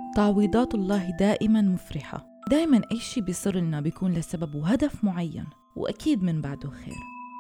تعويضات الله دائما مفرحة. دائما أي شي بيصير لنا بيكون لسبب وهدف معين، وأكيد من بعده خير.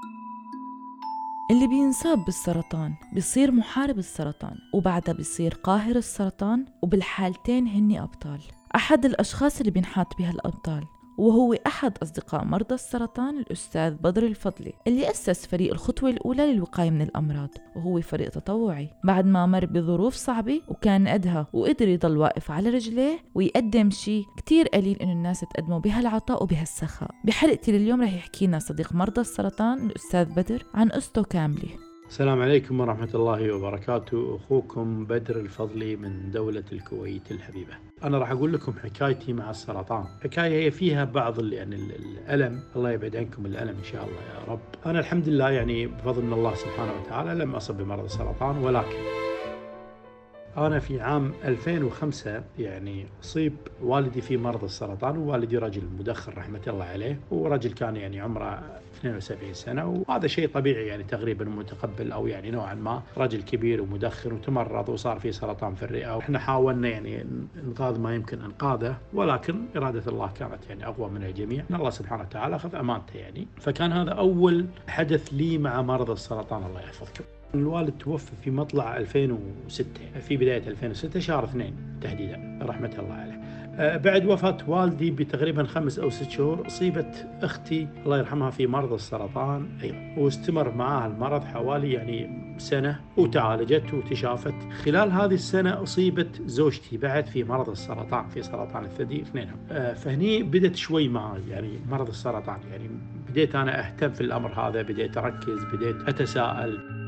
اللي بينصاب بالسرطان بيصير محارب السرطان، وبعدها بيصير قاهر السرطان، وبالحالتين هني أبطال. أحد الأشخاص اللي بينحاط بها الأبطال وهو أحد أصدقاء مرضى السرطان، الأستاذ بدر الفضلي، اللي أسس فريق الخطوة الأولى للوقاية من الأمراض، وهو فريق تطوعي بعد ما مر بظروف صعبة وكان قدها، وقدر يضل واقف على رجليه ويقدم شيء كتير قليل إنه الناس تقدموا بهالعطاء وبهالسخاء. بحلقتي لليوم رح يحكي لنا صديق مرضى السرطان الأستاذ بدر عن قصته كاملة. السلام عليكم ورحمة الله وبركاته. أخوكم بدر الفضلي من دولة الكويت الحبيبة. أنا راح أقول لكم حكايتي مع السرطان. حكاية هي فيها بعض الألم، الله يبعد عنكم الألم إن شاء الله يا رب. أنا الحمد لله يعني بفضل من الله سبحانه وتعالى لم أصب بمرض السرطان، ولكن أنا في عام 2005 يعني أصيب والدي في مرض السرطان، ووالدي رجل مدخن رحمة الله عليه، ورجل كان يعني عمره 72 سنة، وهذا شيء طبيعي يعني تقريبا متقبل، أو يعني نوعا ما رجل كبير ومدخن وتمرض وصار فيه سرطان في الرئة، وإحنا حاولنا يعني إنقاذ ما يمكن إنقاذه، ولكن إرادة الله كانت يعني أقوى من الجميع. الله سبحانه وتعالى أخذ أمانته يعني. فكان هذا أول حدث لي مع مرض السرطان الله يحفظكم. الوالد توفى في مطلع 2006، في بداية 2006 شهر 2 تحديدا رحمة الله عليه. بعد وفاة والدي بتقريبا 5 أو 6 شهور أصيبت أختي الله يرحمها في مرض السرطان أيضا، واستمر معها المرض حوالي يعني سنة، وتعالجت وتشافت. خلال هذه السنة أصيبت زوجتي بعد في مرض السرطان، في سرطان الثدي اثنينهم. فهني بدت شوي معي يعني مرض السرطان، يعني بديت أنا أهتم في الأمر هذا، بديت أركز، بديت أتساءل.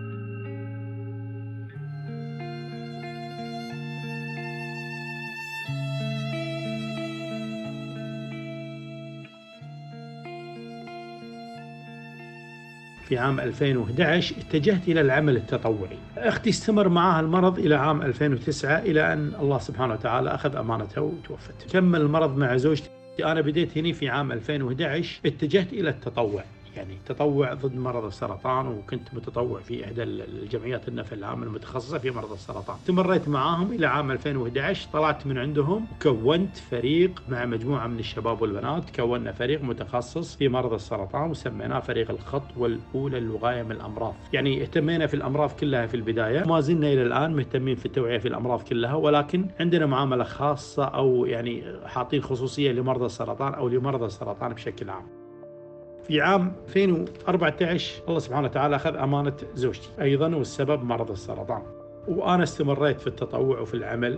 في عام 2011 اتجهت إلى العمل التطوعي. أختي استمر معها المرض إلى عام 2009، إلى أن الله سبحانه وتعالى أخذ أمانته وتوفت. كمل المرض مع زوجتي. أنا بديت هنا في عام 2011 اتجهت إلى التطوع، يعني تطوع ضد مرض السرطان، وكنت متطوع في إحدى الجمعيات النفع العامة المتخصصة في مرض السرطان. استمريت معاهم إلى عام 2011، طلعت من عندهم وكونت فريق مع مجموعة من الشباب والبنات. كونا فريق متخصص في مرض السرطان وسميناه فريق الخطوة الأولى للوقاية من الأمراض. يعني اهتمينا في الأمراض كلها في البداية، ما زلنا إلى الآن مهتمين في التوعية في الأمراض كلها، ولكن عندنا معاملة خاصة، أو يعني حاطين خصوصية لمرضى السرطان أو لمرضى السرطان بشكل عام. في عام 2014 الله سبحانه وتعالى أخذ أمانة زوجتي أيضا، والسبب مرض السرطان، وأنا استمريت في التطوع وفي العمل.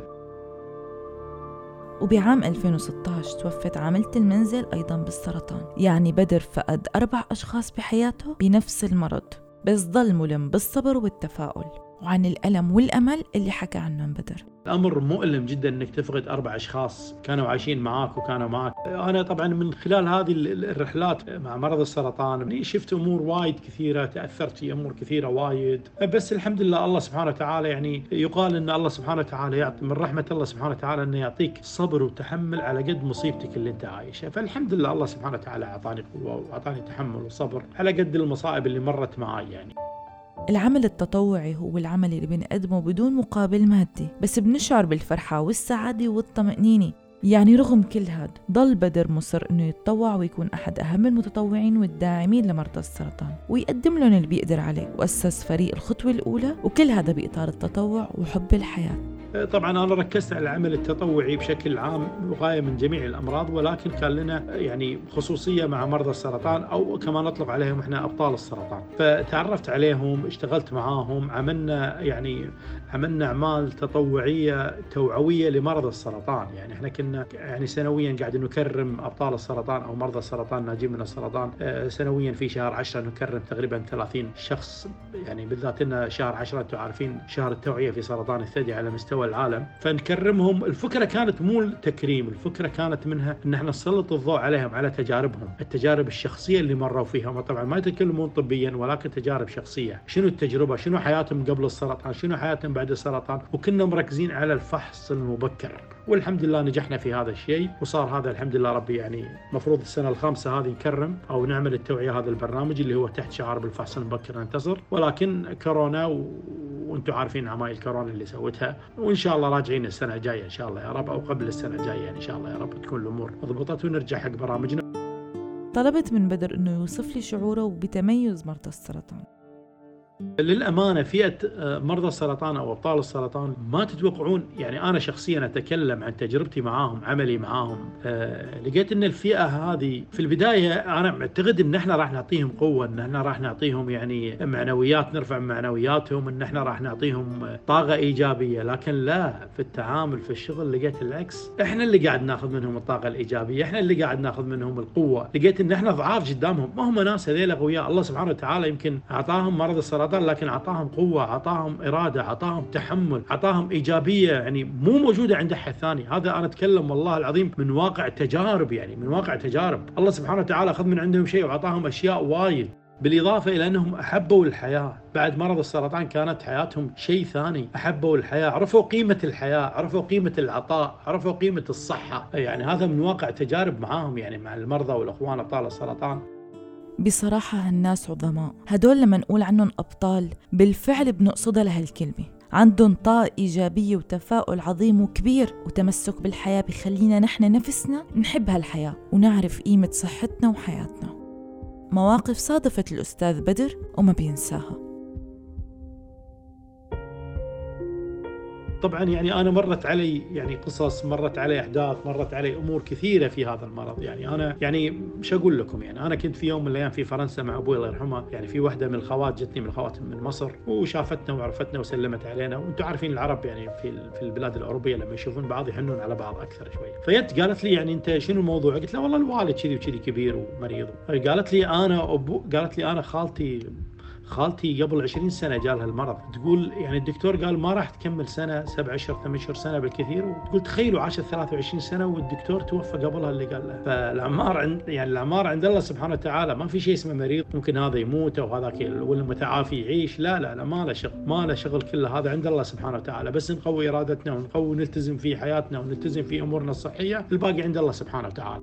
وبعام 2016 توفت عاملة المنزل أيضا بالسرطان. يعني بدر فقد 4 أشخاص بحياته بنفس المرض، بس ضل ملم بالصبر والتفاؤل وعن الألم والأمل اللي حكى عنهم بدر. الأمر مؤلم جدا أنك تفقد 4 أشخاص كانوا عايشين معاك وكانوا معاك. أنا طبعا من خلال هذه الرحلات مع مرض السرطان شفت أمور وايد كثيرة، تأثرت في أمور كثيرة وايد، بس الحمد لله الله سبحانه وتعالى يعني يقال أن الله سبحانه وتعالى يعطي من رحمة الله سبحانه وتعالى أنه يعطيك صبر وتحمل على قد مصيبتك اللي أنت عايشها. فالحمد لله الله سبحانه وتعالى أعطاني قوة وأعطاني تحمل وصبر على قد المصائب اللي مرت معي يعني. العمل التطوعي هو العمل اللي بنقدمه بدون مقابل مادي، بس بنشعر بالفرحة والسعادة والطمأنينة. يعني رغم كل هذا ضل بدر مصر إنه يتطوع ويكون أحد أهم المتطوعين والداعمين لمرضى السرطان، ويقدم لهم اللي بيقدر عليه، وأسس فريق الخطوة الأولى، وكل هذا بإطار التطوع وحب الحياة. طبعا أنا ركزت على العمل التطوعي بشكل عام، وقاية من جميع الأمراض، ولكن كان لنا يعني خصوصية مع مرضى السرطان، أو كما نطلق عليهم إحنا أبطال السرطان. فتعرفت عليهم، اشتغلت معاهم، عملنا أعمال تطوعية توعوية لمرضى السرطان. يعني إحنا كنا يعني سنويا قاعد نكرم أبطال السرطان أو مرضى السرطان ناجين من السرطان. سنويا في شهر 10 نكرم تقريبا 30 شخص، يعني بالذات إن شهر 10 أنتم عارفين شهر التوعية في سرطان الثدي على مستوى العالم، فنكرمهم. الفكرة كانت مو التكريم، الفكرة كانت منها ان احنا نسلط الضوء عليهم، على تجاربهم، التجارب الشخصية اللي مروا فيها. طبعا ما يتكلمون طبيا، ولكن تجارب شخصية. شنو التجربة، شنو حياتهم قبل السرطان، شنو حياتهم بعد السرطان، وكنا مركزين على الفحص المبكر. والحمد لله نجحنا في هذا الشيء، وصار هذا الحمد لله ربي يعني مفروض السنة الخامسة هذه نكرم أو نعمل التوعية، هذا البرنامج اللي هو تحت شعار بالفحص المبكر ننتصر. ولكن كورونا وانتم عارفين عمايل كورونا اللي سوتها، وان شاء الله راجعين السنه الجايه ان شاء الله يا رب، او قبل السنه الجايه ان شاء الله يا رب تكون الامور ضبطت ونرجع حق برامجنا. طلبت من بدر انه يوصف لي شعوره بتميز مرضى السرطان. للأمانة فئة مرضى السرطان أو أبطال السرطان ما تتوقعون، يعني أنا شخصيا أتكلم عن تجربتي معاهم، عملي معاهم، لقيت أن الفئة هذه في البداية أنا معتقد أن احنا راح نعطيهم قوة، أن احنا راح نعطيهم يعني معنويات، نرفع معنوياتهم، أن احنا راح نعطيهم طاقة إيجابية، لكن لا، في التعامل في الشغل لقيت العكس، احنا اللي قاعد ناخذ منهم الطاقة الإيجابية، احنا اللي قاعد ناخذ منهم القوة، لقيت أن احنا ضعاف قدامهم، ما هم ناس هذيل أقوياء، الله سبحانه وتعالى يمكن أعطاهم مرض السرطان لكن أعطاهم قوة، أعطاهم إرادة، أعطاهم تحمل، أعطاهم إيجابية يعني مو موجودة عند أحد ثاني. هذا أنا أتكلم والله العظيم من واقع تجارب، يعني من واقع تجارب. الله سبحانه وتعالى أخذ من عندهم شيء وأعطاهم أشياء وايد، بالإضافة إلى أنهم أحبوا الحياة بعد مرض السرطان، كانت حياتهم شيء ثاني، أحبوا الحياة، عرفوا قيمة الحياة، عرفوا قيمة العطاء، عرفوا قيمة الصحة. يعني هذا من واقع تجارب معاهم، يعني مع المرضى والأخوان أبطال السرطان. بصراحة هالناس عظماء، هدول لما نقول عنهم أبطال بالفعل بنقصدها لهالكلمة. عندهم طاقة إيجابية وتفاؤل عظيم وكبير، وتمسك بالحياة بخلينا نحن نفسنا نحب هالحياة ونعرف قيمة صحتنا وحياتنا. مواقف صادفت الأستاذ بدر وما بينساها. طبعا يعني أنا مرت علي يعني قصص، مرت علي أحداث، مرت علي أمور كثيرة في هذا المرض. يعني أنا يعني مش أقول لكم، يعني أنا كنت في يوم من الأيام في فرنسا مع أبوي الله يرحمه، يعني في واحدة من الخوات جتني من الخوات من مصر وشافتنا وعرفتنا وسلمت علينا، وأنتم عارفين العرب يعني في البلاد الأوروبية لما يشوفون بعض يحنون على بعض أكثر شوي. فيت قالت لي يعني أنت شنو الموضوع؟ قلت لها والله الوالد كذي وكذي كبير ومريض. قالت لي أنا خالتي قبل 20 سنة جالها المرض، تقول يعني الدكتور قال ما راح تكمل سنة، 7 أشهر 8 أشهر سنة بالكثير، وتقول تخيلوا عاشت 23 سنة والدكتور توفى قبلها اللي قال لها. فالأعمار عند الله سبحانه وتعالى، ما في شيء اسمه مريض ممكن هذا يموت أو هذاك والمتعافي يعيش، لا ما له شغل كله هذا عند الله سبحانه وتعالى. بس نقوي إرادتنا ونقوي نلتزم في حياتنا ونلتزم في أمورنا الصحية، الباقي عند الله سبحانه وتعالى.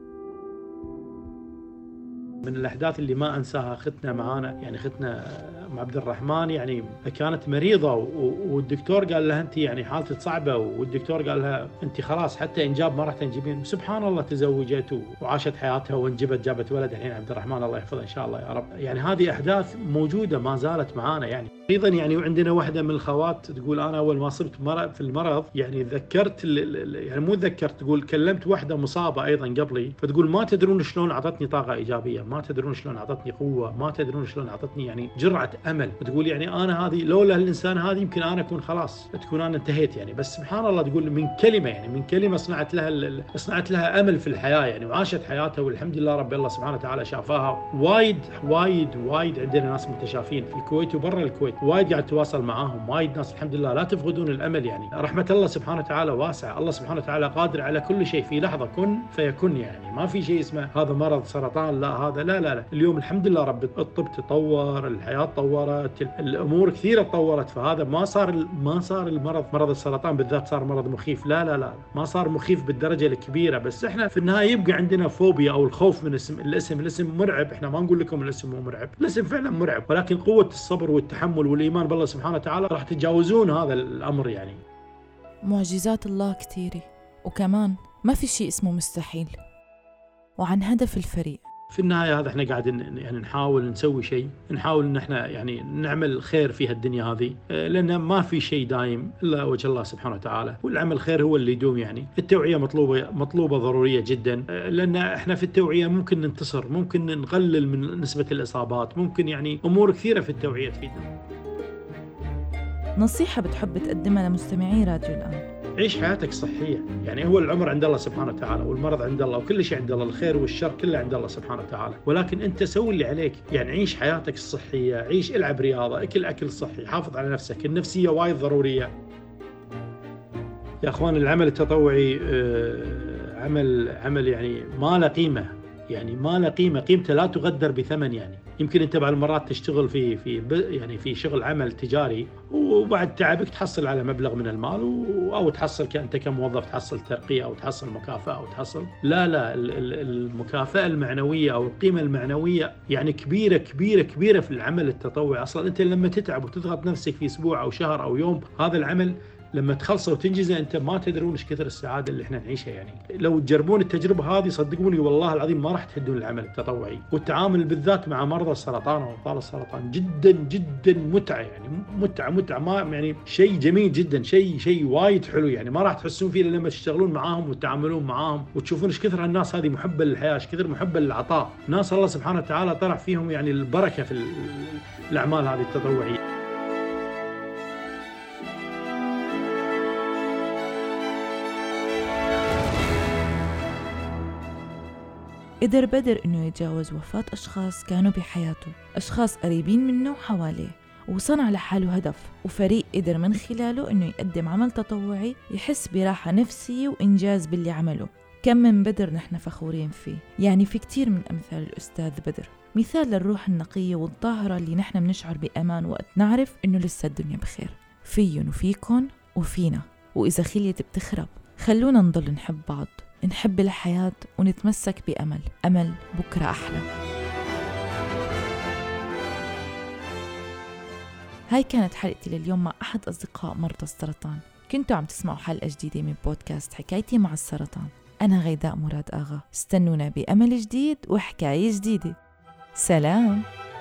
من الأحداث اللي ما أنساها ختنا معانا، يعني ختنا مع عبد الرحمن، يعني كانت مريضة والدكتور قال لها أنت يعني حالتك صعبة، والدكتور قال لها أنت خلاص حتى إنجاب ما راح تنجبين. سبحان الله تزوجت وعاشت حياتها جابت ولد الحين عبد الرحمن الله يحفظه إن شاء الله يا رب. يعني هذه أحداث موجودة ما زالت معانا. يعني أيضا يعني عندنا واحدة من الخوات تقول أنا أول ما صرت في المرض يعني تذكرت يعني مو تذكرت، تقول كلمت واحدة مصابة أيضا قبلي، فتقول ما تدرون شلون أعطتني طاقة إيجابية، ما تدرون شلون أعطتني قوة، ما تدرون شلون أعطتني يعني جرعة أمل. تقول يعني أنا هذه لولا الإنسان هذه يمكن أنا أكون خلاص تكون أنا انتهيت يعني. بس سبحان الله تقول من كلمة صنعت لها أمل في الحياة يعني، وعاشت حياتها والحمد لله رب الله سبحانه وتعالى شافاها. وايد عندنا ناس متشافين في الكويت وبرا الكويت، وايد قاعد تواصل معاهم، وايد ناس الحمد لله لا تفقدون الأمل. يعني رحمة الله سبحانه وتعالى واسعة، الله سبحانه وتعالى قادر على كل شيء، في لحظة كن فيكون. يعني ما في شيء اسمه هذا مرض سرطان، لا هذا لا. اليوم الحمد لله رب الطب تطور، الحياة تطورت، الأمور كثيرة تطورت، فهذا ما صار مرض السرطان بالذات صار مرض مخيف، لا ما صار مخيف بالدرجة الكبيرة. بس احنا في النهاية يبقى عندنا فوبيا أو الخوف من الاسم مرعب. احنا ما نقول لكم الاسم مو مرعب، الاسم فعلا مرعب، ولكن قوة الصبر والتحمل والإيمان بالله سبحانه وتعالى راح تتجاوزون هذا الأمر. يعني معجزات الله كثيرة، وكمان ما في شيء اسمه مستحيل. وعن هدف الفريق في النهاية هذا احنا قاعدين يعني نحاول نسوي شيء، نحاول ان احنا يعني نعمل خير في هالدنيا هذه، لان ما في شيء دايم الا وجه الله سبحانه وتعالى، والعمل خير هو اللي يدوم. يعني التوعية مطلوبة ضرورية جدا، لان احنا في التوعية ممكن ننتصر، ممكن نقلل من نسبة الإصابات، ممكن يعني امور كثيرة في التوعية تفيدنا. نصيحة بتحب تقدمها لمستمعي راديو الآن؟ عيش حياتك صحية. يعني هو العمر عند الله سبحانه وتعالى، والمرض عند الله، وكل شيء عند الله، الخير والشر كله عند الله سبحانه وتعالى، ولكن أنت سوي اللي عليك. يعني عيش حياتك الصحية، العب رياضة، أكل صحي، حافظ على نفسك، النفسية وايد ضرورية يا أخوان. العمل التطوعي عمل يعني ما له قيمة يعني ما له قيمة، قيمته لا تقدر بثمن. يعني يمكن أنت بعض المرات تشتغل يعني في شغل عمل تجاري، وبعد تعبك تحصل على مبلغ من المال، أو تحصل أنت كموظف تحصل ترقية أو تحصل مكافأة أو تحصل لا المكافأة المعنوية أو القيمة المعنوية يعني كبيرة كبيرة كبيرة في العمل التطوعي. أصلا أنت لما تتعب وتضغط نفسك في أسبوع أو شهر أو يوم، هذا العمل لما تخلصه وتنجزه أنت ما تدرون إيش كثر السعادة اللي إحنا نعيشها. يعني لو تجربون التجربة هذه صدقوني والله العظيم ما راح تحدون العمل التطوعي. والتعامل بالذات مع مرضى السرطان وأبطال السرطان جدا جدا متعة، يعني متعة ما يعني شيء جميل جدا، شيء وايد حلو. يعني ما راح تحسون فيه لما تشتغلون معاهم وتتعاملون معاهم وتشوفون إيش كثر الناس هذه محبة للحياة، إيش كثر محبة للعطاء، ناس الله سبحانه وتعالى طرح فيهم يعني البركة في الأعمال هذه التطوعية. قدر بدر إنه يتجاوز وفاة أشخاص كانوا بحياته، أشخاص قريبين منه وحواليه، وصنع لحاله هدف وفريق قدر من خلاله إنه يقدم عمل تطوعي يحس براحة نفسية وإنجاز باللي عمله. كم من بدر نحن فخورين فيه. يعني في كتير من أمثال الأستاذ بدر، مثال للروح النقية والطاهرة اللي نحن بنشعر بأمان وقت نعرف إنه لسه الدنيا بخير فيهم وفيكن وفينا. وإذا خليت بتخرب خلونا نضل نحب بعض، نحب الحياة ونتمسك أمل بكرة أحلى. هاي كانت حلقتي لليوم مع أحد أصدقاء مرضى السرطان. كنتوا عم تسمعوا حلقة جديدة من بودكاست حكايتي مع السرطان. أنا غيداء مراد آغا، استنونا بأمل جديد وحكاية جديدة. سلام.